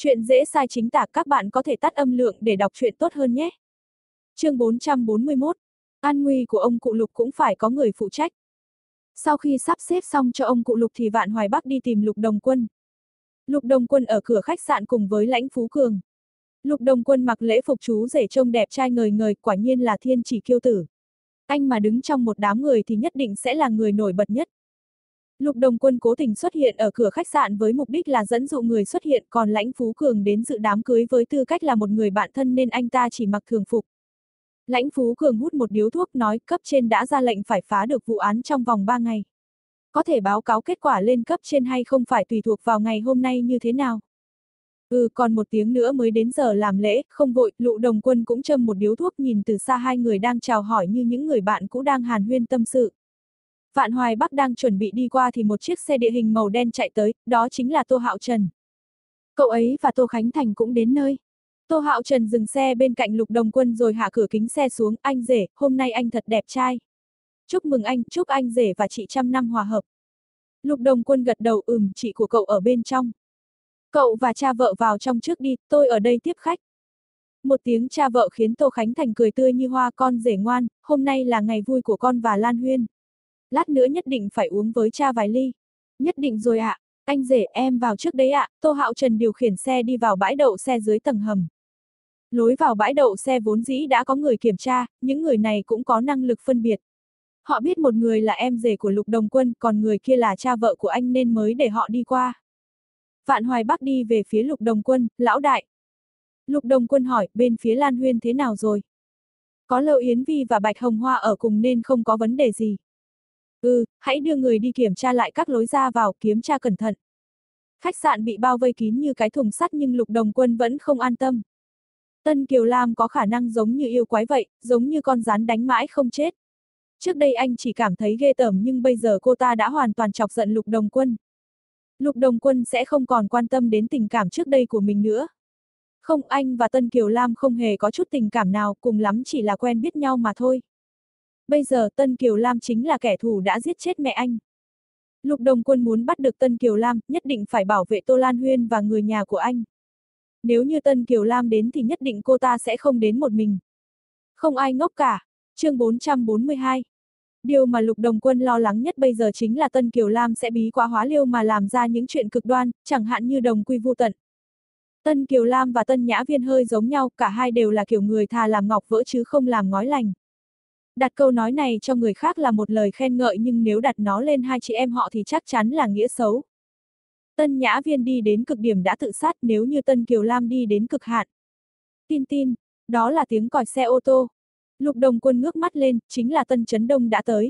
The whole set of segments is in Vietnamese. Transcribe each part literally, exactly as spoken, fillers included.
Chuyện dễ sai chính tả, các bạn có thể tắt âm lượng để đọc truyện tốt hơn nhé. Chương bốn trăm bốn mươi mốt. An nguy của ông cụ Lục cũng phải có người phụ trách. Sau khi sắp xếp xong cho ông cụ Lục thì Vạn Hoài Bắc đi tìm Lục Đồng Quân. Lục Đồng Quân ở cửa khách sạn cùng với Lãnh Phú Cường. Lục Đồng Quân mặc lễ phục chú rể trông đẹp trai ngời ngời, quả nhiên là thiên chỉ kiêu tử. Anh mà đứng trong một đám người thì nhất định sẽ là người nổi bật nhất. Lục Đồng Quân cố tình xuất hiện ở cửa khách sạn với mục đích là dẫn dụ người xuất hiện, còn Lãnh Phú Cường đến dự đám cưới với tư cách là một người bạn thân nên anh ta chỉ mặc thường phục. Lãnh Phú Cường hút một điếu thuốc nói cấp trên đã ra lệnh phải phá được vụ án trong vòng ba ngày. Có thể báo cáo kết quả lên cấp trên hay không phải tùy thuộc vào ngày hôm nay như thế nào. Ừ, còn một tiếng nữa mới đến giờ làm lễ, không vội. Lục Đồng Quân cũng châm một điếu thuốc, nhìn từ xa hai người đang chào hỏi như những người bạn cũ đang hàn huyên tâm sự. Vạn Hoài Bắc đang chuẩn bị đi qua thì một chiếc xe địa hình màu đen chạy tới, đó chính là Tô Hạo Trần. Cậu ấy và Tô Khánh Thành cũng đến nơi. Tô Hạo Trần dừng xe bên cạnh Lục Đồng Quân rồi hạ cửa kính xe xuống. Anh rể, hôm nay anh thật đẹp trai. Chúc mừng anh, chúc anh rể và chị trăm năm hòa hợp. Lục Đồng Quân gật đầu, ừm, chị của cậu ở bên trong. Cậu và cha vợ vào trong trước đi, tôi ở đây tiếp khách. Một tiếng cha vợ khiến Tô Khánh Thành cười tươi như hoa. Con rể ngoan, hôm nay là ngày vui của con và Lan Huyên. Lát nữa nhất định phải uống với cha vài ly. Nhất định rồi ạ, à. Anh rể em vào trước đấy ạ. À. Tô Hạo Trần điều khiển xe đi vào bãi đậu xe dưới tầng hầm. Lối vào bãi đậu xe vốn dĩ đã có người kiểm tra, những người này cũng có năng lực phân biệt. Họ biết một người là em rể của Lục Đồng Quân, còn người kia là cha vợ của anh nên mới để họ đi qua. Vạn Hoài Bắc đi về phía Lục Đồng Quân, lão đại. Lục Đồng Quân hỏi, bên phía Lan Huyên thế nào rồi? Có Lâu Yến Vi và Bạch Hồng Hoa ở cùng nên không có vấn đề gì. Ừ, hãy đưa người đi kiểm tra lại các lối ra vào, kiểm tra cẩn thận. Khách sạn bị bao vây kín như cái thùng sắt nhưng Lục Đồng Quân vẫn không an tâm. Tân Kiều Lam có khả năng giống như yêu quái vậy, giống như con rắn đánh mãi không chết. Trước đây anh chỉ cảm thấy ghê tởm nhưng bây giờ cô ta đã hoàn toàn chọc giận Lục Đồng Quân. Lục Đồng Quân sẽ không còn quan tâm đến tình cảm trước đây của mình nữa. Không, anh và Tân Kiều Lam không hề có chút tình cảm nào, cùng lắm chỉ là quen biết nhau mà thôi. Bây giờ Tân Kiều Lam chính là kẻ thù đã giết chết mẹ anh. Lục Đồng Quân muốn bắt được Tân Kiều Lam, nhất định phải bảo vệ Tô Lan Huyên và người nhà của anh. Nếu như Tân Kiều Lam đến thì nhất định cô ta sẽ không đến một mình. Không ai ngốc cả. Chương bốn trăm bốn mươi hai. Điều mà Lục Đồng Quân lo lắng nhất bây giờ chính là Tân Kiều Lam sẽ bí quá hóa liêu mà làm ra những chuyện cực đoan, chẳng hạn như đồng quy vu tận. Tân Kiều Lam và Tân Nhã Viên hơi giống nhau, cả hai đều là kiểu người thà làm ngọc vỡ chứ không làm ngói lành. Đặt câu nói này cho người khác là một lời khen ngợi nhưng nếu đặt nó lên hai chị em họ thì chắc chắn là nghĩa xấu. Tân Nhã Viên đi đến cực điểm đã tự sát, nếu như Tân Kiều Lam đi đến cực hạn. Tin tin, đó là tiếng còi xe ô tô. Lục Đồng Quân ngước mắt lên, chính là Tân Chấn Đông đã tới.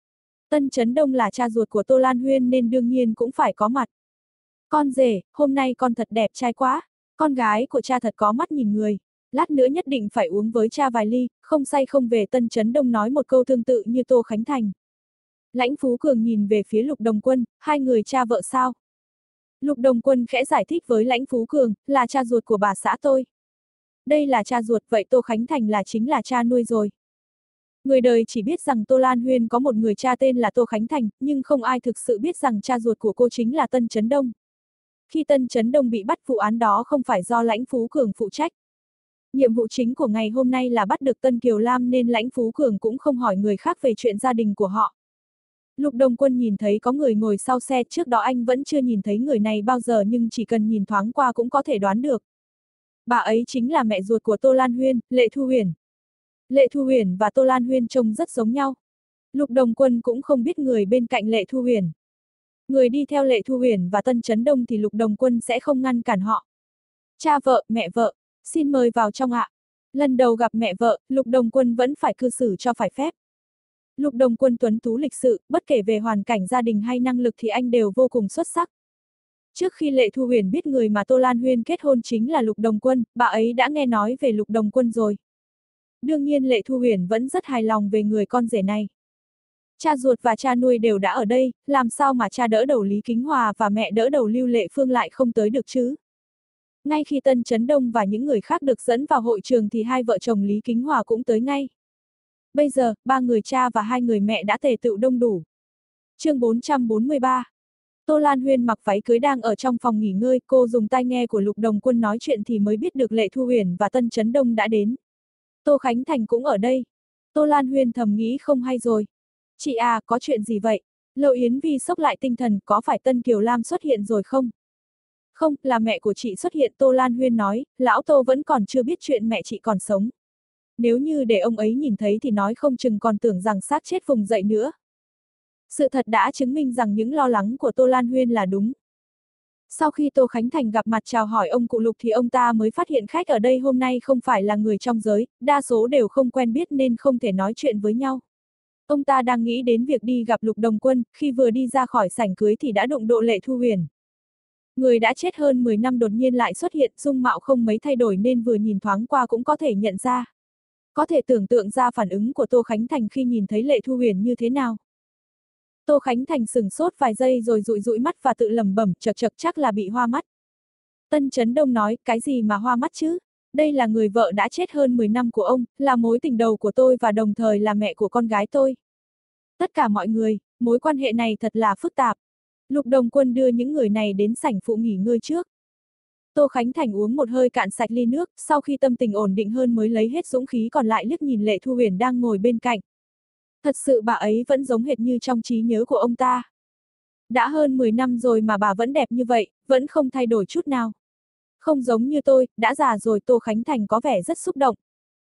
Tân Chấn Đông là cha ruột của Tô Lan Huyên nên đương nhiên cũng phải có mặt. Con rể, hôm nay con thật đẹp trai quá. Con gái của cha thật có mắt nhìn người. Lát nữa nhất định phải uống với cha vài ly, không say không về. Tân Chấn Đông nói một câu tương tự như Tô Khánh Thành. Lãnh Phú Cường nhìn về phía Lục Đồng Quân, hai người cha vợ sao? Lục Đồng Quân khẽ giải thích với Lãnh Phú Cường, là cha ruột của bà xã tôi. Đây là cha ruột, vậy Tô Khánh Thành là chính là cha nuôi rồi. Người đời chỉ biết rằng Tô Lan Huyên có một người cha tên là Tô Khánh Thành, nhưng không ai thực sự biết rằng cha ruột của cô chính là Tân Chấn Đông. Khi Tân Chấn Đông bị bắt, vụ án đó không phải do Lãnh Phú Cường phụ trách. Nhiệm vụ chính của ngày hôm nay là bắt được Tân Kiều Lam nên Lãnh Phú Cường cũng không hỏi người khác về chuyện gia đình của họ. Lục Đồng Quân nhìn thấy có người ngồi sau xe, trước đó anh vẫn chưa nhìn thấy người này bao giờ nhưng chỉ cần nhìn thoáng qua cũng có thể đoán được. Bà ấy chính là mẹ ruột của Tô Lan Huyên, Lệ Thu Huyền. Lệ Thu Huyền và Tô Lan Huyên trông rất giống nhau. Lục Đồng Quân cũng không biết người bên cạnh Lệ Thu Huyền. Người đi theo Lệ Thu Huyền và Tân Chấn Đông thì Lục Đồng Quân sẽ không ngăn cản họ. Cha vợ, mẹ vợ, xin mời vào trong ạ. Lần đầu gặp mẹ vợ, Lục Đồng Quân vẫn phải cư xử cho phải phép. Lục Đồng Quân tuấn tú lịch sự, bất kể về hoàn cảnh gia đình hay năng lực thì anh đều vô cùng xuất sắc. Trước khi Lệ Thu Huyền biết người mà Tô Lan Huyên kết hôn chính là Lục Đồng Quân, bà ấy đã nghe nói về Lục Đồng Quân rồi. Đương nhiên Lệ Thu Huyền vẫn rất hài lòng về người con rể này. Cha ruột và cha nuôi đều đã ở đây, làm sao mà cha đỡ đầu Lý Kính Hòa và mẹ đỡ đầu Lưu Lệ Phương lại không tới được chứ? Ngay khi Tân Chấn Đông và những người khác được dẫn vào hội trường thì hai vợ chồng Lý Kính Hòa cũng tới ngay. Bây giờ, ba người cha và hai người mẹ đã tề tựu đông đủ. Chương bốn trăm bốn mươi ba. Tô Lan Huyên mặc váy cưới đang ở trong phòng nghỉ ngơi, cô dùng tai nghe của Lục Đồng Quân nói chuyện thì mới biết được Lệ Thu Huyền và Tân Chấn Đông đã đến. Tô Khánh Thành cũng ở đây. Tô Lan Huyên thầm nghĩ không hay rồi. Chị à, có chuyện gì vậy? Lộ Yến Vi sốc lại tinh thần, có phải Tân Kiều Lam xuất hiện rồi không? Không, là mẹ của chị xuất hiện, Tô Lan Huyên nói, lão Tô vẫn còn chưa biết chuyện mẹ chị còn sống. Nếu như để ông ấy nhìn thấy thì nói không chừng còn tưởng rằng xác chết vùng dậy nữa. Sự thật đã chứng minh rằng những lo lắng của Tô Lan Huyên là đúng. Sau khi Tô Khánh Thành gặp mặt chào hỏi ông cụ Lục thì ông ta mới phát hiện khách ở đây hôm nay không phải là người trong giới, đa số đều không quen biết nên không thể nói chuyện với nhau. Ông ta đang nghĩ đến việc đi gặp Lục Đồng Quân, khi vừa đi ra khỏi sảnh cưới thì đã đụng độ Lệ Thu Huyền. Người đã chết hơn mười năm đột nhiên lại xuất hiện, dung mạo không mấy thay đổi nên vừa nhìn thoáng qua cũng có thể nhận ra. Có thể tưởng tượng ra phản ứng của Tô Khánh Thành khi nhìn thấy Lệ Thu Huyền như thế nào. Tô Khánh Thành sửng sốt vài giây rồi dụi dụi mắt và tự lẩm bẩm, chật chật chắc là bị hoa mắt. Tân Chấn Đông nói, cái gì mà hoa mắt chứ? Đây là người vợ đã chết hơn mười năm của ông, là mối tình đầu của tôi và đồng thời là mẹ của con gái tôi. Tất cả mọi người, mối quan hệ này thật là phức tạp. Lục Đồng Quân đưa những người này đến sảnh phụ nghỉ ngơi trước. Tô Khánh Thành uống một hơi cạn sạch ly nước, sau khi tâm tình ổn định hơn mới lấy hết dũng khí còn lại liếc nhìn Lệ Thu Huyền đang ngồi bên cạnh. Thật sự bà ấy vẫn giống hệt như trong trí nhớ của ông ta. Đã hơn mười năm rồi mà bà vẫn đẹp như vậy, vẫn không thay đổi chút nào. Không giống như tôi, đã già rồi. Tô Khánh Thành có vẻ rất xúc động.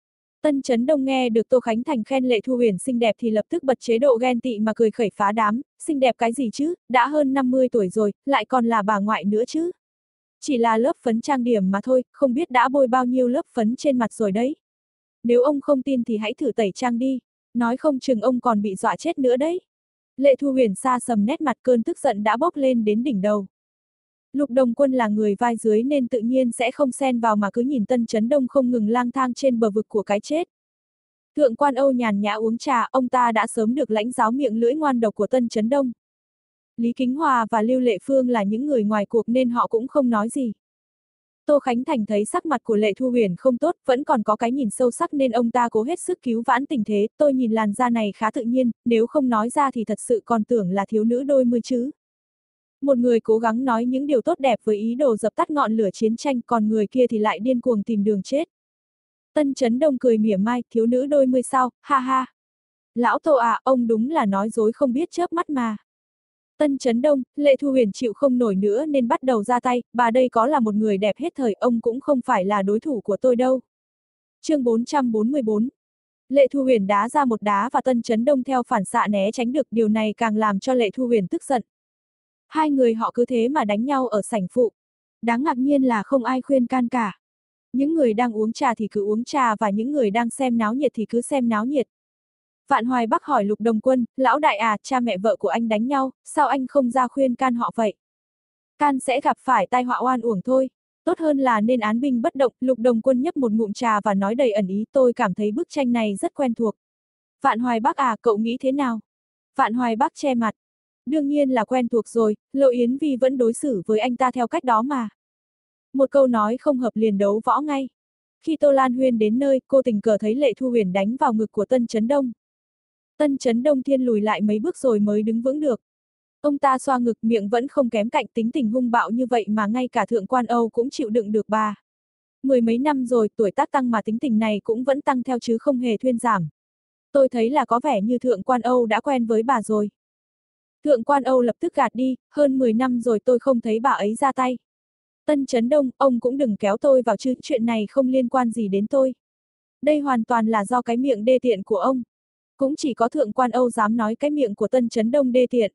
Tân Chấn Đông nghe được Tô Khánh Thành khen Lệ Thu Huyền xinh đẹp thì lập tức bật chế độ ghen tị mà cười khẩy phá đám, xinh đẹp cái gì chứ, đã hơn năm mươi tuổi rồi, lại còn là bà ngoại nữa chứ. Chỉ là lớp phấn trang điểm mà thôi, không biết đã bôi bao nhiêu lớp phấn trên mặt rồi đấy. Nếu ông không tin thì hãy thử tẩy trang đi, nói không chừng ông còn bị dọa chết nữa đấy. Lệ Thu Huyền xa sầm nét mặt, cơn tức giận đã bốc lên đến đỉnh đầu. Lục Đồng Quân là người vai dưới nên tự nhiên sẽ không xen vào mà cứ nhìn Tân Chấn Đông không ngừng lang thang trên bờ vực của cái chết. Thượng quan Âu nhàn nhã uống trà, ông ta đã sớm được lãnh giáo miệng lưỡi ngoan độc của Tân Chấn Đông. Lý Kính Hòa và Lưu Lệ Phương là những người ngoài cuộc nên họ cũng không nói gì. Tô Khánh Thành thấy sắc mặt của Lệ Thu Huyền không tốt, vẫn còn có cái nhìn sâu sắc nên ông ta cố hết sức cứu vãn tình thế. Tôi nhìn làn da này khá tự nhiên, nếu không nói ra thì thật sự còn tưởng là thiếu nữ đôi mươi chứ. Một người cố gắng nói những điều tốt đẹp với ý đồ dập tắt ngọn lửa chiến tranh, còn người kia thì lại điên cuồng tìm đường chết. Tân Chấn Đông cười mỉa mai, thiếu nữ đôi mươi sao, ha ha. Lão Tô à, ông đúng là nói dối không biết chớp mắt mà. Tân Chấn Đông, Lệ Thu Huyền chịu không nổi nữa nên bắt đầu ra tay, bà đây có là một người đẹp hết thời, ông cũng không phải là đối thủ của tôi đâu. Chương bốn trăm bốn mươi bốn. Lệ Thu Huyền đá ra một đá và Tân Chấn Đông theo phản xạ né tránh được, điều này càng làm cho Lệ Thu Huyền tức giận. Hai người họ cứ thế mà đánh nhau ở sảnh phụ. Đáng ngạc nhiên là không ai khuyên can cả. Những người đang uống trà thì cứ uống trà và những người đang xem náo nhiệt thì cứ xem náo nhiệt. Vạn Hoài Bắc hỏi Lục Đồng Quân, lão đại à, cha mẹ vợ của anh đánh nhau, sao anh không ra khuyên can họ vậy? Can sẽ gặp phải tai họa oan uổng thôi. Tốt hơn là nên án binh bất động. Lục Đồng Quân nhấp một ngụm trà và nói đầy ẩn ý, tôi cảm thấy bức tranh này rất quen thuộc. Vạn Hoài Bắc à, cậu nghĩ thế nào? Vạn Hoài Bắc che mặt. Đương nhiên là quen thuộc rồi, Lộ Yến Vi vẫn đối xử với anh ta theo cách đó mà. Một câu nói không hợp liền đấu võ ngay. Khi Tô Lan Huyên đến nơi, cô tình cờ thấy Lệ Thu Huyền đánh vào ngực của Tân Chấn Đông. Tân Chấn Đông thiên lùi lại mấy bước rồi mới đứng vững được. Ông ta xoa ngực, miệng vẫn không kém cạnh, tính tình hung bạo như vậy mà ngay cả Thượng quan Âu cũng chịu đựng được bà. Mười mấy năm rồi, tuổi tác tăng mà tính tình này cũng vẫn tăng theo chứ không hề thuyên giảm. Tôi thấy là có vẻ như Thượng quan Âu đã quen với bà rồi. Thượng quan Âu lập tức gạt đi, hơn mười năm rồi tôi không thấy bà ấy ra tay. Tân Chấn Đông, ông cũng đừng kéo tôi vào chứ, chuyện này không liên quan gì đến tôi. Đây hoàn toàn là do cái miệng đê tiện của ông. Cũng chỉ có Thượng quan Âu dám nói cái miệng của Tân Chấn Đông đê tiện.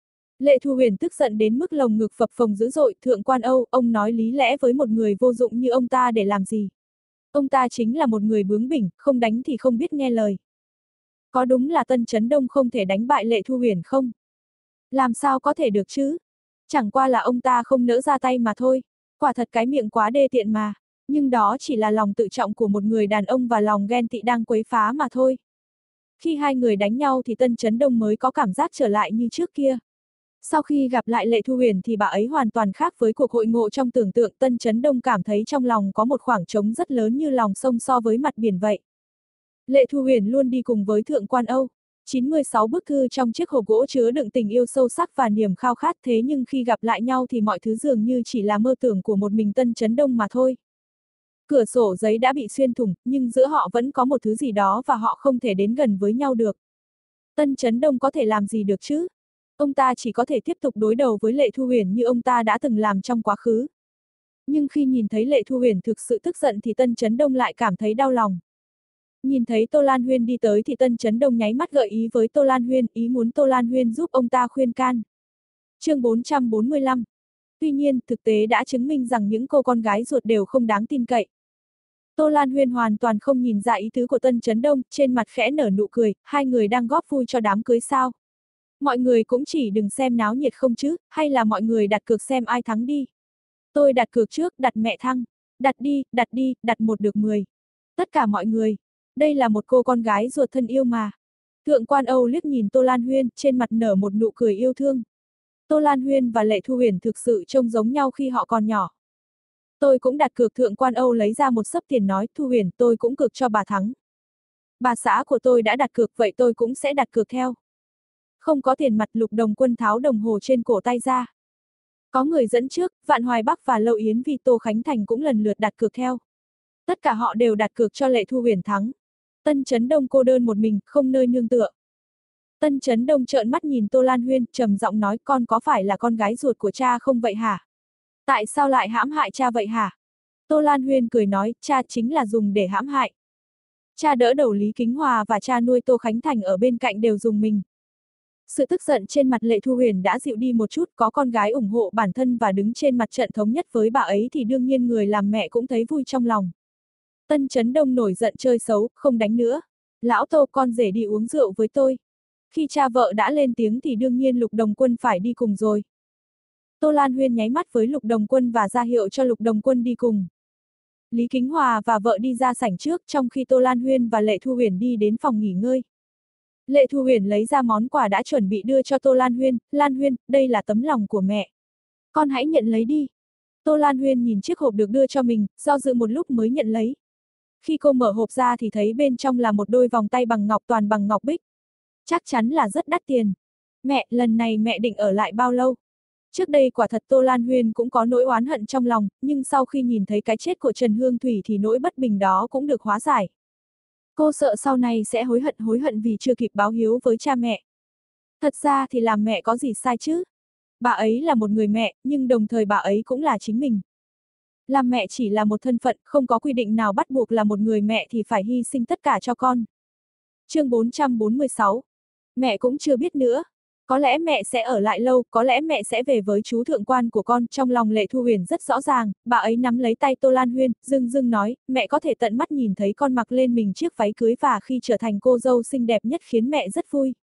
Lệ Thu Huyền tức giận đến mức lồng ngực phập phồng dữ dội. Thượng quan Âu, ông nói lý lẽ với một người vô dụng như ông ta để làm gì? Ông ta chính là một người bướng bỉnh, không đánh thì không biết nghe lời. Có đúng là Tân Chấn Đông không thể đánh bại Lệ Thu Huyền không? Làm sao có thể được chứ? Chẳng qua là ông ta không nỡ ra tay mà thôi. Quả thật cái miệng quá đê tiện mà. Nhưng đó chỉ là lòng tự trọng của một người đàn ông và lòng ghen tị đang quấy phá mà thôi. Khi hai người đánh nhau thì Tân Chấn Đông mới có cảm giác trở lại như trước kia. Sau khi gặp lại Lệ Thu Huyền thì bà ấy hoàn toàn khác với cuộc hội ngộ trong tưởng tượng. Tân Chấn Đông cảm thấy trong lòng có một khoảng trống rất lớn như lòng sông so với mặt biển vậy. Lệ Thu Huyền luôn đi cùng với Thượng quan Âu. chín mươi sáu bức thư trong chiếc hộp gỗ chứa đựng tình yêu sâu sắc và niềm khao khát, thế nhưng khi gặp lại nhau thì mọi thứ dường như chỉ là mơ tưởng của một mình Tân Chấn Đông mà thôi. Cửa sổ giấy đã bị xuyên thủng, nhưng giữa họ vẫn có một thứ gì đó và họ không thể đến gần với nhau được. Tân Chấn Đông có thể làm gì được chứ? Ông ta chỉ có thể tiếp tục đối đầu với Lệ Thu Huyền như ông ta đã từng làm trong quá khứ. Nhưng khi nhìn thấy Lệ Thu Huyền thực sự tức giận thì Tân Chấn Đông lại cảm thấy đau lòng. Nhìn thấy Tô Lan Huyên đi tới thì Tân Chấn Đông nháy mắt gợi ý với Tô Lan Huyên, ý muốn Tô Lan Huyên giúp ông ta khuyên can. Chương bốn trăm bốn mươi lăm. Tuy nhiên, thực tế đã chứng minh rằng những cô con gái ruột đều không đáng tin cậy. Tô Lan Huyên hoàn toàn không nhìn ra ý tứ của Tân Chấn Đông, trên mặt khẽ nở nụ cười, hai người đang góp vui cho đám cưới sao. Mọi người cũng chỉ đừng xem náo nhiệt không chứ, hay là mọi người đặt cược xem ai thắng đi. Tôi đặt cược trước, đặt mẹ thăng. Đặt đi, đặt đi, đặt một được mười. Tất cả mọi người. Đây là một cô con gái ruột thân yêu mà. Thượng quan Âu liếc nhìn Tô Lan Huyên, trên mặt nở một nụ cười yêu thương. Tô Lan Huyên và Lệ Thu Huyền thực sự trông giống nhau khi họ còn nhỏ. Tôi cũng đặt cược. Thượng quan Âu lấy ra một xấp tiền nói, Thu Huyền, tôi cũng cược cho bà thắng. Bà xã của tôi đã đặt cược, vậy tôi cũng sẽ đặt cược theo. Không có tiền mặt. Lục Đồng Quân tháo đồng hồ trên cổ tay ra. Có người dẫn trước, Vạn Hoài Bắc và Lâu Yến Vi, Tô Khánh Thành cũng lần lượt đặt cược theo. Tất cả họ đều đặt cược cho Lệ Thu Huyền thắng. Tân Chấn Đông cô đơn một mình, không nơi nương tựa. Tân Chấn Đông trợn mắt nhìn Tô Lan Huyên, trầm giọng nói, con có phải là con gái ruột của cha không vậy hả? Tại sao lại hãm hại cha vậy hả? Tô Lan Huyên cười nói, cha chính là dùng để hãm hại. Cha đỡ đầu Lý Kính Hòa và cha nuôi Tô Khánh Thành ở bên cạnh đều dùng mình. Sự tức giận trên mặt Lệ Thu Huyền đã dịu đi một chút, có con gái ủng hộ bản thân và đứng trên mặt trận thống nhất với bà ấy thì đương nhiên người làm mẹ cũng thấy vui trong lòng. Tân Chấn Đông nổi giận chơi xấu, không đánh nữa. Lão Tô, con rể đi uống rượu với tôi. Khi cha vợ đã lên tiếng thì đương nhiên Lục Đồng Quân phải đi cùng rồi. Tô Lan Huyên nháy mắt với Lục Đồng Quân và ra hiệu cho Lục Đồng Quân đi cùng. Lý Kính Hòa và vợ đi ra sảnh trước, trong khi Tô Lan Huyên và Lệ Thu Huyền đi đến phòng nghỉ ngơi. Lệ Thu Huyền lấy ra món quà đã chuẩn bị đưa cho Tô Lan Huyên, Lan Huyên, đây là tấm lòng của mẹ. Con hãy nhận lấy đi. Tô Lan Huyên nhìn chiếc hộp được đưa cho mình, do dự một lúc mới nhận lấy. Khi cô mở hộp ra thì thấy bên trong là một đôi vòng tay bằng ngọc, toàn bằng ngọc bích. Chắc chắn là rất đắt tiền. Mẹ, lần này mẹ định ở lại bao lâu? Trước đây quả thật Tô Lan Huyên cũng có nỗi oán hận trong lòng, nhưng sau khi nhìn thấy cái chết của Trần Hương Thủy thì nỗi bất bình đó cũng được hóa giải. Cô sợ sau này sẽ hối hận hối hận vì chưa kịp báo hiếu với cha mẹ. Thật ra thì làm mẹ có gì sai chứ? Bà ấy là một người mẹ, nhưng đồng thời bà ấy cũng là chính mình. Làm mẹ chỉ là một thân phận, không có quy định nào bắt buộc là một người mẹ thì phải hy sinh tất cả cho con. Chương bốn trăm bốn mươi sáu. Mẹ cũng chưa biết nữa. Có lẽ mẹ sẽ ở lại lâu, có lẽ mẹ sẽ về với chú thượng quan của con. Trong lòng Lệ Thu Huyền rất rõ ràng, bà ấy nắm lấy tay Tô Lan Huyên, dưng dưng nói, mẹ có thể tận mắt nhìn thấy con mặc lên mình chiếc váy cưới và khi trở thành cô dâu xinh đẹp nhất khiến mẹ rất vui.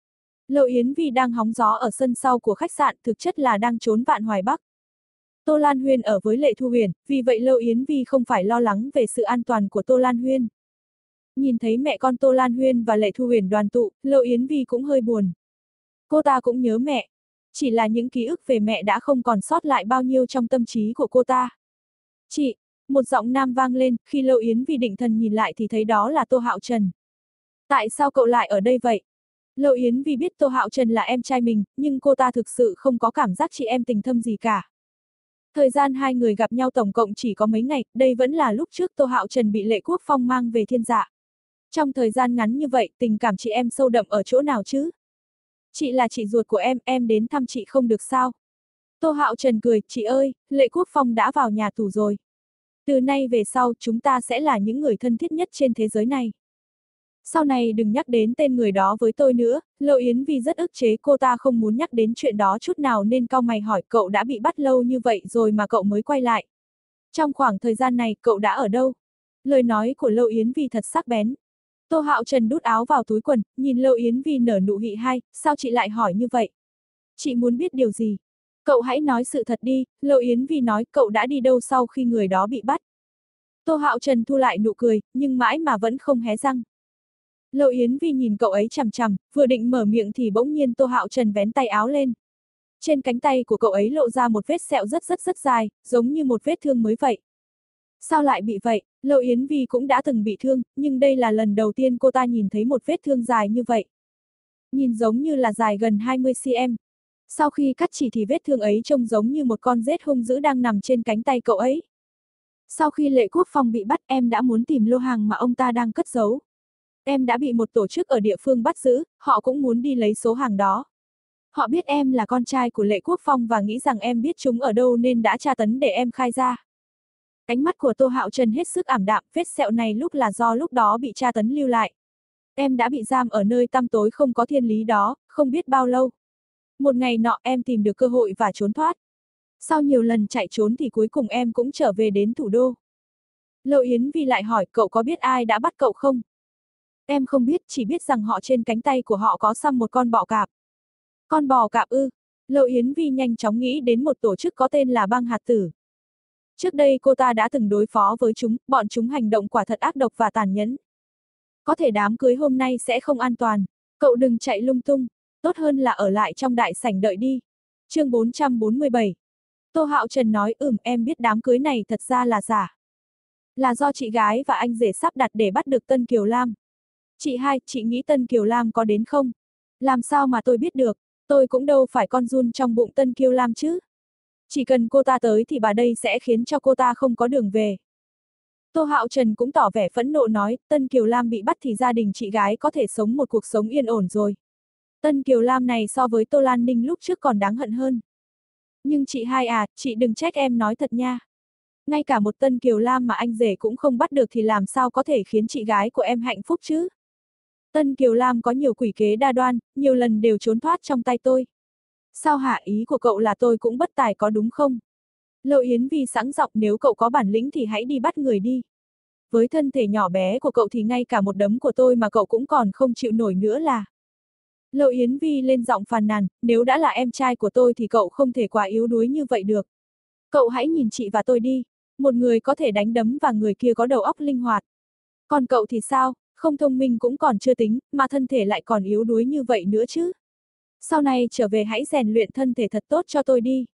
Lâu Yến Vi đang hóng gió ở sân sau của khách sạn, thực chất là đang trốn Vạn Hoài Bắc. Tô Lan Huyên ở với Lệ Thu Huyền, vì vậy Lâu Yến Vi không phải lo lắng về sự an toàn của Tô Lan Huyên. Nhìn thấy mẹ con Tô Lan Huyên và Lệ Thu Huyền đoàn tụ, Lâu Yến Vi cũng hơi buồn. Cô ta cũng nhớ mẹ, chỉ là những ký ức về mẹ đã không còn sót lại bao nhiêu trong tâm trí của cô ta. Chị, một giọng nam vang lên, khi Lâu Yến Vi định thần nhìn lại thì thấy đó là Tô Hạo Trần. Tại sao cậu lại ở đây vậy? Lâu Yến Vi biết Tô Hạo Trần là em trai mình, nhưng cô ta thực sự không có cảm giác chị em tình thâm gì cả. Thời gian hai người gặp nhau tổng cộng chỉ có mấy ngày, đây vẫn là lúc trước Tô Hạo Trần bị Lệ Quốc Phong mang về Thiên Dạ. Trong thời gian ngắn như vậy, tình cảm chị em sâu đậm ở chỗ nào chứ? Chị là chị ruột của em, em đến thăm chị không được sao? Tô Hạo Trần cười, chị ơi, Lệ Quốc Phong đã vào nhà tù rồi. Từ nay về sau, chúng ta sẽ là những người thân thiết nhất trên thế giới này. Sau này đừng nhắc đến tên người đó với tôi nữa. Lâu Yến Vi rất ức chế, cô ta không muốn nhắc đến chuyện đó chút nào nên cau mày hỏi, cậu đã bị bắt lâu như vậy rồi mà cậu mới quay lại. Trong khoảng thời gian này, cậu đã ở đâu? Lời nói của Lâu Yến Vi thật sắc bén. Tô Hạo Trần đút áo vào túi quần, nhìn Lâu Yến Vi nở nụ hị hai, sao chị lại hỏi như vậy? Chị muốn biết điều gì? Cậu hãy nói sự thật đi. Lâu Yến Vi nói, cậu đã đi đâu sau khi người đó bị bắt? Tô Hạo Trần thu lại nụ cười, nhưng mãi mà vẫn không hé răng. Lâu Yến Vi nhìn cậu ấy chằm chằm, vừa định mở miệng thì bỗng nhiên Tô Hạo Trần vén tay áo lên. Trên cánh tay của cậu ấy lộ ra một vết sẹo rất rất rất dài, giống như một vết thương mới vậy. Sao lại bị vậy? Lâu Yến Vi cũng đã từng bị thương, nhưng đây là lần đầu tiên cô ta nhìn thấy một vết thương dài như vậy. nhìn giống như là dài gần hai mươi xăng-ti-mét. Sau khi cắt chỉ thì vết thương ấy trông giống như một con rết hung dữ đang nằm trên cánh tay cậu ấy. Sau khi Lệ Quốc Phong bị bắt, em đã muốn tìm lô hàng mà ông ta đang cất giấu. Em đã bị một tổ chức ở địa phương bắt giữ, họ cũng muốn đi lấy số hàng đó. Họ biết em là con trai của Lệ Quốc Phong và nghĩ rằng em biết chúng ở đâu nên đã tra tấn để em khai ra. Ánh mắt của Tô Hạo Trần hết sức ảm đạm, vết sẹo này lúc là do lúc đó bị tra tấn lưu lại. Em đã bị giam ở nơi tăm tối không có thiên lý đó, không biết bao lâu. Một ngày nọ em tìm được cơ hội và trốn thoát. Sau nhiều lần chạy trốn thì cuối cùng em cũng trở về đến thủ đô. Lộ Yến Vi lại hỏi, cậu có biết ai đã bắt cậu không? Em không biết, chỉ biết rằng họ trên cánh tay của họ có xăm một con bọ cạp. Con bò cạp ư? Lộ Yến Vi nhanh chóng nghĩ đến một tổ chức có tên là băng hạt tử. Trước đây cô ta đã từng đối phó với chúng, bọn chúng hành động quả thật ác độc và tàn nhẫn. Có thể đám cưới hôm nay sẽ không an toàn. Cậu đừng chạy lung tung, tốt hơn là ở lại trong đại sảnh đợi đi. Chương bốn trăm bốn mươi bảy. Tô Hạo Trần nói, ừm, em biết đám cưới này thật ra là giả. Là do chị gái và anh rể sắp đặt để bắt được Tân Kiều Lam. Chị hai, chị nghĩ Tân Kiều Lam có đến không? Làm sao mà tôi biết được, tôi cũng đâu phải con giun trong bụng Tân Kiều Lam chứ. Chỉ cần cô ta tới thì bà đây sẽ khiến cho cô ta không có đường về. Tô Hạo Trần cũng tỏ vẻ phẫn nộ nói, Tân Kiều Lam bị bắt thì gia đình chị gái có thể sống một cuộc sống yên ổn rồi. Tân Kiều Lam này so với Tô Lan Ninh lúc trước còn đáng hận hơn. Nhưng chị hai à, chị đừng trách em nói thật nha. Ngay cả một Tân Kiều Lam mà anh rể cũng không bắt được thì làm sao có thể khiến chị gái của em hạnh phúc chứ? Tân Kiều Lam có nhiều quỷ kế đa đoan, nhiều lần đều trốn thoát trong tay tôi. Sao hả, ý của cậu là tôi cũng bất tài có đúng không? Lộ Yến Vi sẵn giọng, nếu cậu có bản lĩnh thì hãy đi bắt người đi. Với thân thể nhỏ bé của cậu thì ngay cả một đấm của tôi mà cậu cũng còn không chịu nổi nữa là. Lộ Yến Vi lên giọng phàn nàn, nếu đã là em trai của tôi thì cậu không thể quá yếu đuối như vậy được. Cậu hãy nhìn chị và tôi đi, một người có thể đánh đấm và người kia có đầu óc linh hoạt. Còn cậu thì sao, không thông minh cũng còn chưa tính, mà thân thể lại còn yếu đuối như vậy nữa chứ. Sau này trở về hãy rèn luyện thân thể thật tốt cho tôi đi.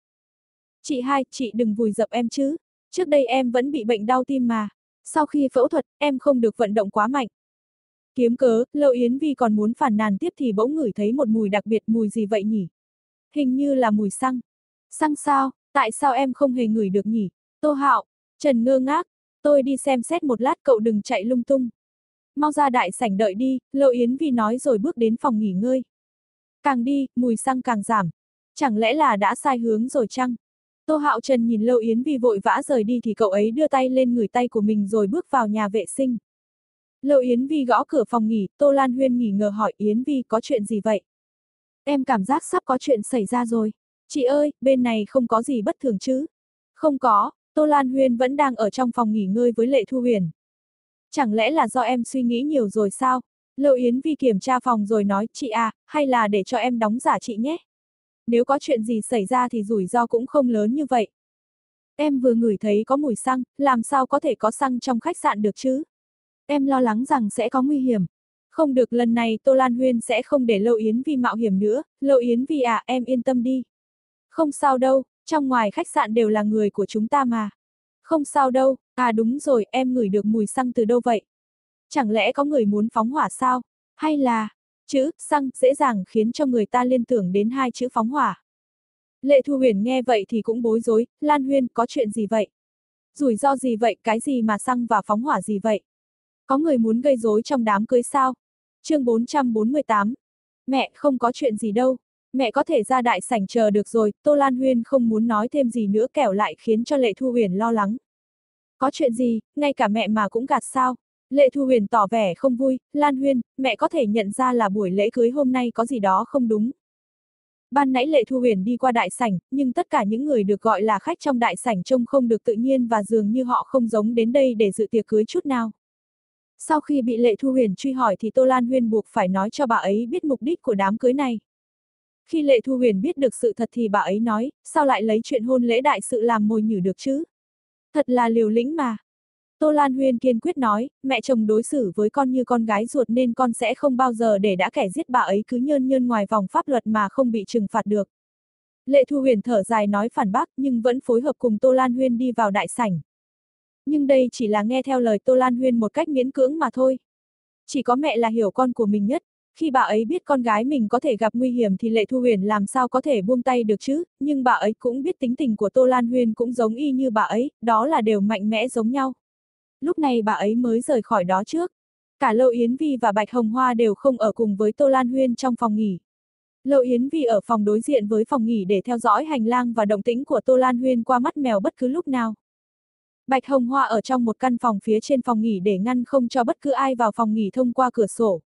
Chị hai, chị đừng vùi dập em chứ, trước đây em vẫn bị bệnh đau tim mà. Sau khi phẫu thuật, em không được vận động quá mạnh. Kiếm cớ, Lộ Yến Vi còn muốn phàn nàn tiếp thì bỗng ngửi thấy một mùi đặc biệt, mùi gì vậy nhỉ? Hình như là mùi xăng. Xăng sao, tại sao em không hề ngửi được nhỉ? Tô Hạo Trần ngơ ngác, tôi đi xem xét một lát, cậu đừng chạy lung tung. Mau ra đại sảnh đợi đi, Lộ Yến Vi nói rồi bước đến phòng nghỉ ngơi. Càng đi, mùi xăng càng giảm. Chẳng lẽ là đã sai hướng rồi chăng? Tô Hạo Trần nhìn Lộ Yến Vi vội vã rời đi thì cậu ấy đưa tay lên ngửi tay của mình rồi bước vào nhà vệ sinh. Lộ Yến Vi gõ cửa phòng nghỉ, Tô Lan Huyên nghỉ ngờ hỏi, Yến Vi có chuyện gì vậy? Em cảm giác sắp có chuyện xảy ra rồi. Chị ơi, bên này không có gì bất thường chứ? Không có, Tô Lan Huyên vẫn đang ở trong phòng nghỉ ngơi với Lệ Thu Huyền. Chẳng lẽ là do em suy nghĩ nhiều rồi sao? Lộ Yến Vi kiểm tra phòng rồi nói, chị à, hay là để cho em đóng giả chị nhé? Nếu có chuyện gì xảy ra thì rủi ro cũng không lớn như vậy. Em vừa ngửi thấy có mùi xăng, làm sao có thể có xăng trong khách sạn được chứ? Em lo lắng rằng sẽ có nguy hiểm. Không được, lần này Tô Lan Huyên sẽ không để Lộ Yến Vi mạo hiểm nữa. Lộ Yến Vi à, em yên tâm đi. Không sao đâu, trong ngoài khách sạn đều là người của chúng ta mà. Không sao đâu, à đúng rồi, em ngửi được mùi xăng từ đâu vậy? Chẳng lẽ có người muốn phóng hỏa sao? Hay là, chữ xăng dễ dàng khiến cho người ta liên tưởng đến hai chữ phóng hỏa. Lệ Thu Huyền nghe vậy thì cũng bối rối, Lan Huyên có chuyện gì vậy? Rủi ro gì vậy, cái gì mà xăng và phóng hỏa gì vậy? Có người muốn gây rối trong đám cưới sao? Chương bốn trăm bốn mươi tám. Mẹ, không có chuyện gì đâu. Mẹ có thể ra đại sảnh chờ được rồi, Tô Lan Huyên không muốn nói thêm gì nữa kẻo lại khiến cho Lệ Thu Huyền lo lắng. Có chuyện gì, ngay cả mẹ mà cũng gạt sao? Lệ Thu Huyền tỏ vẻ không vui, Lan Huyên, mẹ có thể nhận ra là buổi lễ cưới hôm nay có gì đó không đúng. Ban nãy Lệ Thu Huyền đi qua đại sảnh, nhưng tất cả những người được gọi là khách trong đại sảnh trông không được tự nhiên và dường như họ không giống đến đây để dự tiệc cưới chút nào. Sau khi bị Lệ Thu Huyền truy hỏi thì Tô Lan Huyên buộc phải nói cho bà ấy biết mục đích của đám cưới này. Khi Lệ Thu Huyền biết được sự thật thì bà ấy nói, sao lại lấy chuyện hôn lễ đại sự làm mồi nhử được chứ? Thật là liều lĩnh mà. Tô Lan Huyên kiên quyết nói, mẹ chồng đối xử với con như con gái ruột nên con sẽ không bao giờ để đã kẻ giết bà ấy cứ nhơn nhơn ngoài vòng pháp luật mà không bị trừng phạt được. Lệ Thu Huyền thở dài nói phản bác nhưng vẫn phối hợp cùng Tô Lan Huyên đi vào đại sảnh. Nhưng đây chỉ là nghe theo lời Tô Lan Huyên một cách miễn cưỡng mà thôi. Chỉ có mẹ là hiểu con của mình nhất. Khi bà ấy biết con gái mình có thể gặp nguy hiểm thì Lệ Thu Huyền làm sao có thể buông tay được chứ, nhưng bà ấy cũng biết tính tình của Tô Lan Huyên cũng giống y như bà ấy, đó là đều mạnh mẽ giống nhau. Lúc này bà ấy mới rời khỏi đó trước. Cả Lâu Yến Vi và Bạch Hồng Hoa đều không ở cùng với Tô Lan Huyên trong phòng nghỉ. Lâu Yến Vi ở phòng đối diện với phòng nghỉ để theo dõi hành lang và động tĩnh của Tô Lan Huyên qua mắt mèo bất cứ lúc nào. Bạch Hồng Hoa ở trong một căn phòng phía trên phòng nghỉ để ngăn không cho bất cứ ai vào phòng nghỉ thông qua cửa sổ.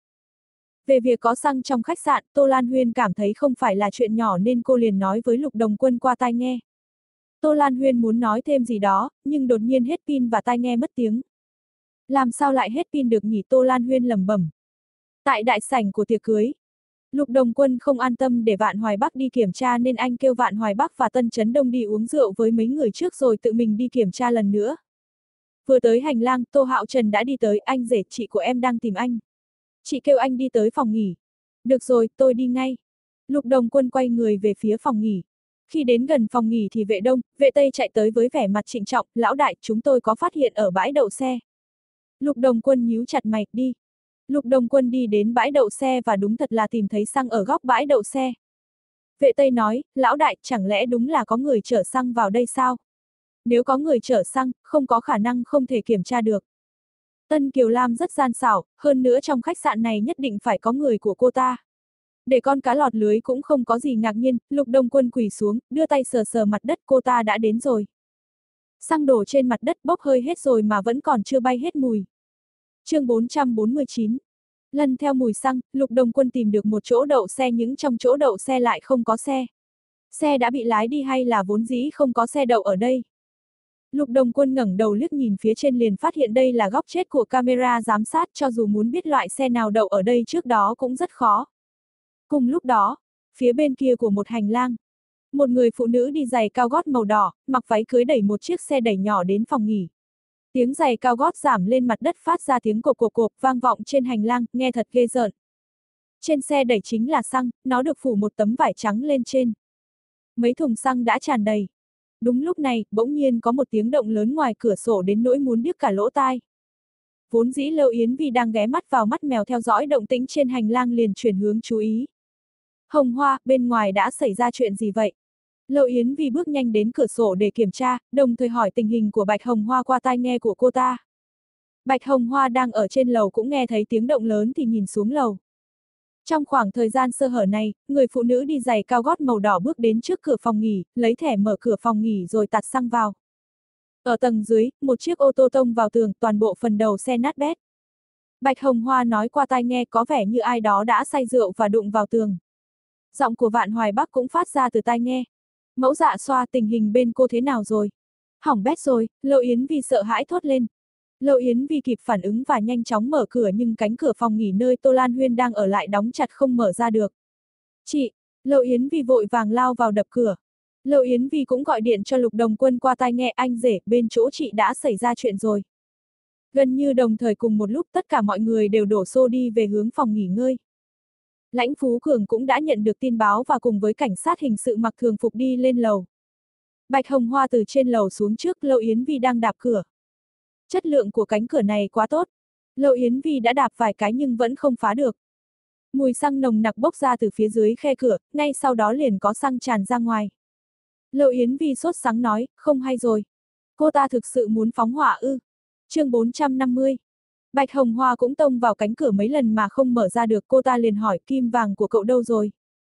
Về việc có xăng trong khách sạn, Tô Lan Huyên cảm thấy không phải là chuyện nhỏ nên cô liền nói với Lục Đồng Quân qua tai nghe. Tô Lan Huyên muốn nói thêm gì đó, nhưng đột nhiên hết pin và tai nghe mất tiếng. Làm sao lại hết pin được nhỉ, Tô Lan Huyên lẩm bẩm. Tại đại sảnh của tiệc cưới, Lục Đồng Quân không an tâm để Vạn Hoài Bắc đi kiểm tra nên anh kêu Vạn Hoài Bắc và Tân Chấn Đông đi uống rượu với mấy người trước rồi tự mình đi kiểm tra lần nữa. Vừa tới hành lang, Tô Hạo Trần đã đi tới, anh rể, chị của em đang tìm anh. Chị kêu anh đi tới phòng nghỉ. Được rồi, tôi đi ngay. Lục Đồng Quân quay người về phía phòng nghỉ. Khi đến gần phòng nghỉ thì vệ đông, vệ tây chạy tới với vẻ mặt trịnh trọng, lão đại, chúng tôi có phát hiện ở bãi đậu xe. Lục Đồng Quân nhíu chặt mày, đi. Lục Đồng Quân đi đến bãi đậu xe và đúng thật là tìm thấy xăng ở góc bãi đậu xe. Vệ tây nói, lão đại, chẳng lẽ đúng là có người chở xăng vào đây sao? Nếu có người chở xăng, không có khả năng không thể kiểm tra được. Tân Kiều Lam rất gian xảo, hơn nữa trong khách sạn này nhất định phải có người của cô ta. Để con cá lọt lưới cũng không có gì ngạc nhiên, Lục Đồng Quân quỳ xuống, đưa tay sờ sờ mặt đất, cô ta đã đến rồi. Xăng đổ trên mặt đất bốc hơi hết rồi mà vẫn còn chưa bay hết mùi. Chương bốn trăm bốn mươi chín. Lần theo mùi xăng, Lục Đồng Quân tìm được một chỗ đậu xe nhưng trong chỗ đậu xe lại không có xe. Xe đã bị lái đi hay là vốn dĩ không có xe đậu ở đây? Lục Đồng Quân ngẩng đầu liếc nhìn phía trên liền phát hiện đây là góc chết của camera giám sát, cho dù muốn biết loại xe nào đậu ở đây trước đó cũng rất khó. Cùng lúc đó, phía bên kia của một hành lang, một người phụ nữ đi giày cao gót màu đỏ, mặc váy cưới đẩy một chiếc xe đẩy nhỏ đến phòng nghỉ. Tiếng giày cao gót giảm lên mặt đất phát ra tiếng cộp cộp cộp vang vọng trên hành lang, nghe thật ghê rợn. Trên xe đẩy chính là xăng, nó được phủ một tấm vải trắng lên trên. Mấy thùng xăng đã tràn đầy. Đúng lúc này, bỗng nhiên có một tiếng động lớn ngoài cửa sổ đến nỗi muốn điếc cả lỗ tai. Vốn dĩ Lâu Yến Vi đang ghé mắt vào mắt mèo theo dõi động tĩnh trên hành lang liền chuyển hướng chú ý. Hồng Hoa, bên ngoài đã xảy ra chuyện gì vậy? Lâu Yến Vi bước nhanh đến cửa sổ để kiểm tra, đồng thời hỏi tình hình của Bạch Hồng Hoa qua tai nghe của cô ta. Bạch Hồng Hoa đang ở trên lầu cũng nghe thấy tiếng động lớn thì nhìn xuống lầu. Trong khoảng thời gian sơ hở này, người phụ nữ đi giày cao gót màu đỏ bước đến trước cửa phòng nghỉ, lấy thẻ mở cửa phòng nghỉ rồi tạt xăng vào. Ở tầng dưới, một chiếc ô tô tông vào tường, toàn bộ phần đầu xe nát bét. Bạch Hồng Hoa nói qua tai nghe có vẻ như ai đó đã say rượu và đụng vào tường. Giọng của Vạn Hoài Bắc cũng phát ra từ tai nghe. Mẫu Dạ Xoa, tình hình bên cô thế nào rồi? Hỏng bét rồi, Lâu Yến Vi sợ hãi thốt lên. Lâu Yến Vi kịp phản ứng và nhanh chóng mở cửa nhưng cánh cửa phòng nghỉ nơi Tô Lan Huyên đang ở lại đóng chặt không mở ra được. Chị, Lâu Yến Vi vội vàng lao vào đập cửa. Lâu Yến Vi cũng gọi điện cho Lục Đồng Quân qua tai nghe, anh rể, bên chỗ chị đã xảy ra chuyện rồi. Gần như đồng thời cùng một lúc tất cả mọi người đều đổ xô đi về hướng phòng nghỉ ngơi. Lãnh Phú Cường cũng đã nhận được tin báo và cùng với cảnh sát hình sự mặc thường phục đi lên lầu. Bạch Hồng Hoa từ trên lầu xuống trước, Lâu Yến Vi đang đạp cửa. Chất lượng của cánh cửa này quá tốt. Lâu Yến Vi đã đạp vài cái nhưng vẫn không phá được. Mùi xăng nồng nặc bốc ra từ phía dưới khe cửa, ngay sau đó liền có xăng tràn ra ngoài. Lâu Yến Vi sốt sắng nói, không hay rồi. Cô ta thực sự muốn phóng hỏa ư? Chương bốn trăm năm mươi. Bạch Hồng Hoa cũng tông vào cánh cửa mấy lần mà không mở ra được, cô ta liền hỏi, kim vàng của cậu đâu rồi?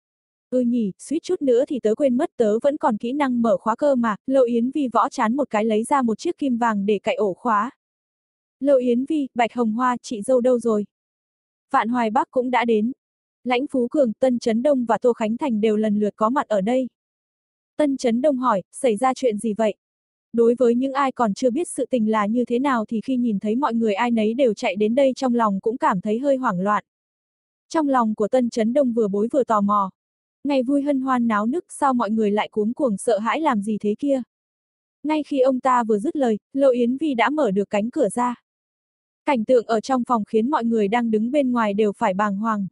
Ừ nhỉ, suýt chút nữa thì tớ quên mất, tớ vẫn còn kỹ năng mở khóa cơ mà. Lâu Yến Vi võ chán một cái lấy ra một chiếc kim vàng để cạy ổ khóa. Lâu Yến Vi, Bạch Hồng Hoa, chị dâu đâu rồi? Vạn Hoài Bắc cũng đã đến. Lãnh Phú Cường, Tân Chấn Đông và Tô Khánh Thành đều lần lượt có mặt ở đây. Tân Chấn Đông hỏi, xảy ra chuyện gì vậy? Đối với những ai còn chưa biết sự tình là như thế nào thì khi nhìn thấy mọi người ai nấy đều chạy đến đây trong lòng cũng cảm thấy hơi hoảng loạn. Trong lòng của Tân Chấn Đông vừa bối vừa tò mò. Ngày vui hân hoan náo nức, sao mọi người lại cuống cuồng sợ hãi làm gì thế kia? Ngay khi ông ta vừa dứt lời, Lâu Yến Vi đã mở được cánh cửa ra. Cảnh tượng ở trong phòng khiến mọi người đang đứng bên ngoài đều phải bàng hoàng.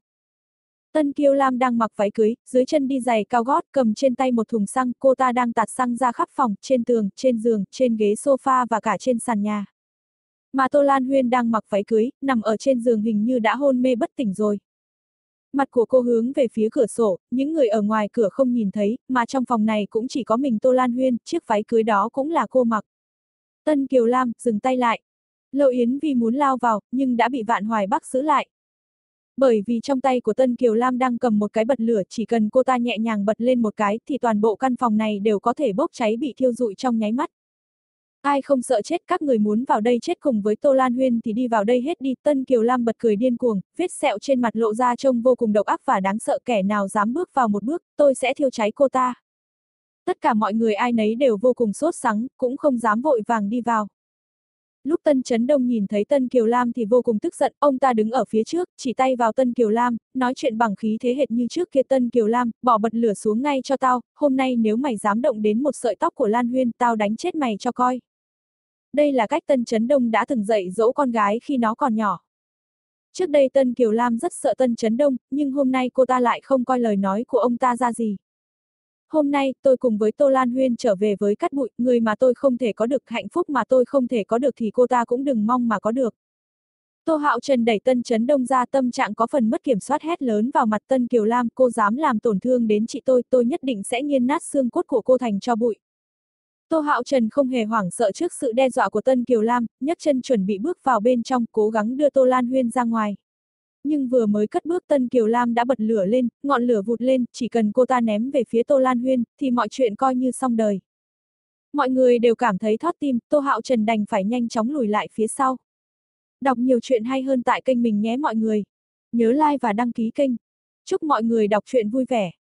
Tân Kiều Lam đang mặc váy cưới, dưới chân đi giày cao gót, cầm trên tay một thùng xăng, cô ta đang tạt xăng ra khắp phòng, trên tường, trên giường, trên ghế sofa và cả trên sàn nhà. Mà Tô Lan Huyên đang mặc váy cưới, nằm ở trên giường hình như đã hôn mê bất tỉnh rồi. Mặt của cô hướng về phía cửa sổ, những người ở ngoài cửa không nhìn thấy, mà trong phòng này cũng chỉ có mình Tô Lan Huyên, chiếc váy cưới đó cũng là cô mặc. Tân Kiều Lam, dừng tay lại. Lộ Yến Vi muốn lao vào, nhưng đã bị Vạn Hoài Bắc giữ lại. Bởi vì trong tay của Tân Kiều Lam đang cầm một cái bật lửa, chỉ cần cô ta nhẹ nhàng bật lên một cái thì toàn bộ căn phòng này đều có thể bốc cháy bị thiêu rụi trong nháy mắt. Ai không sợ chết, các người muốn vào đây chết cùng với Tô Lan Huyên thì đi vào đây hết đi. Tân Kiều Lam bật cười điên cuồng, vết sẹo trên mặt lộ ra trông vô cùng độc ác và đáng sợ, kẻ nào dám bước vào một bước, tôi sẽ thiêu cháy cô ta. Tất cả mọi người ai nấy đều vô cùng sốt sắng, cũng không dám vội vàng đi vào. Lúc Tân Chấn Đông nhìn thấy Tân Kiều Lam thì vô cùng tức giận, ông ta đứng ở phía trước, chỉ tay vào Tân Kiều Lam, nói chuyện bằng khí thế hệt như trước kia. Tân Kiều Lam, bỏ bật lửa xuống ngay cho tao, hôm nay nếu mày dám động đến một sợi tóc của Lan Huyên, tao đánh chết mày cho coi. Đây là cách Tân Chấn Đông đã từng dạy dỗ con gái khi nó còn nhỏ. Trước đây Tân Kiều Lam rất sợ Tân Chấn Đông, nhưng hôm nay cô ta lại không coi lời nói của ông ta ra gì. Hôm nay, tôi cùng với Tô Lan Huyên trở về với Cát Bụi, người mà tôi không thể có được, hạnh phúc mà tôi không thể có được thì cô ta cũng đừng mong mà có được. Tô Hạo Trần đẩy Tân Chấn Đông ra, tâm trạng có phần mất kiểm soát, hét lớn vào mặt Tân Kiều Lam, cô dám làm tổn thương đến chị tôi, tôi nhất định sẽ nghiền nát xương cốt của cô thành tro bụi. Tô Hạo Trần không hề hoảng sợ trước sự đe dọa của Tân Kiều Lam, nhấc chân chuẩn bị bước vào bên trong, cố gắng đưa Tô Lan Huyên ra ngoài. Nhưng vừa mới cất bước Tân Kiều Lam đã bật lửa lên, ngọn lửa vụt lên, chỉ cần cô ta ném về phía Tô Lan Huyên, thì mọi chuyện coi như xong đời. Mọi người đều cảm thấy thót tim, Tô Hạo Trần đành phải nhanh chóng lùi lại phía sau. Đọc nhiều chuyện hay hơn tại kênh mình nhé mọi người. Nhớ like và đăng ký kênh. Chúc mọi người đọc truyện vui vẻ.